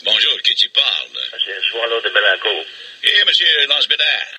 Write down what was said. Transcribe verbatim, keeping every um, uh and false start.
Bonjour, qui tu parles? C'est Swallow de Belancourt. Eh, monsieur Lance-Bédard.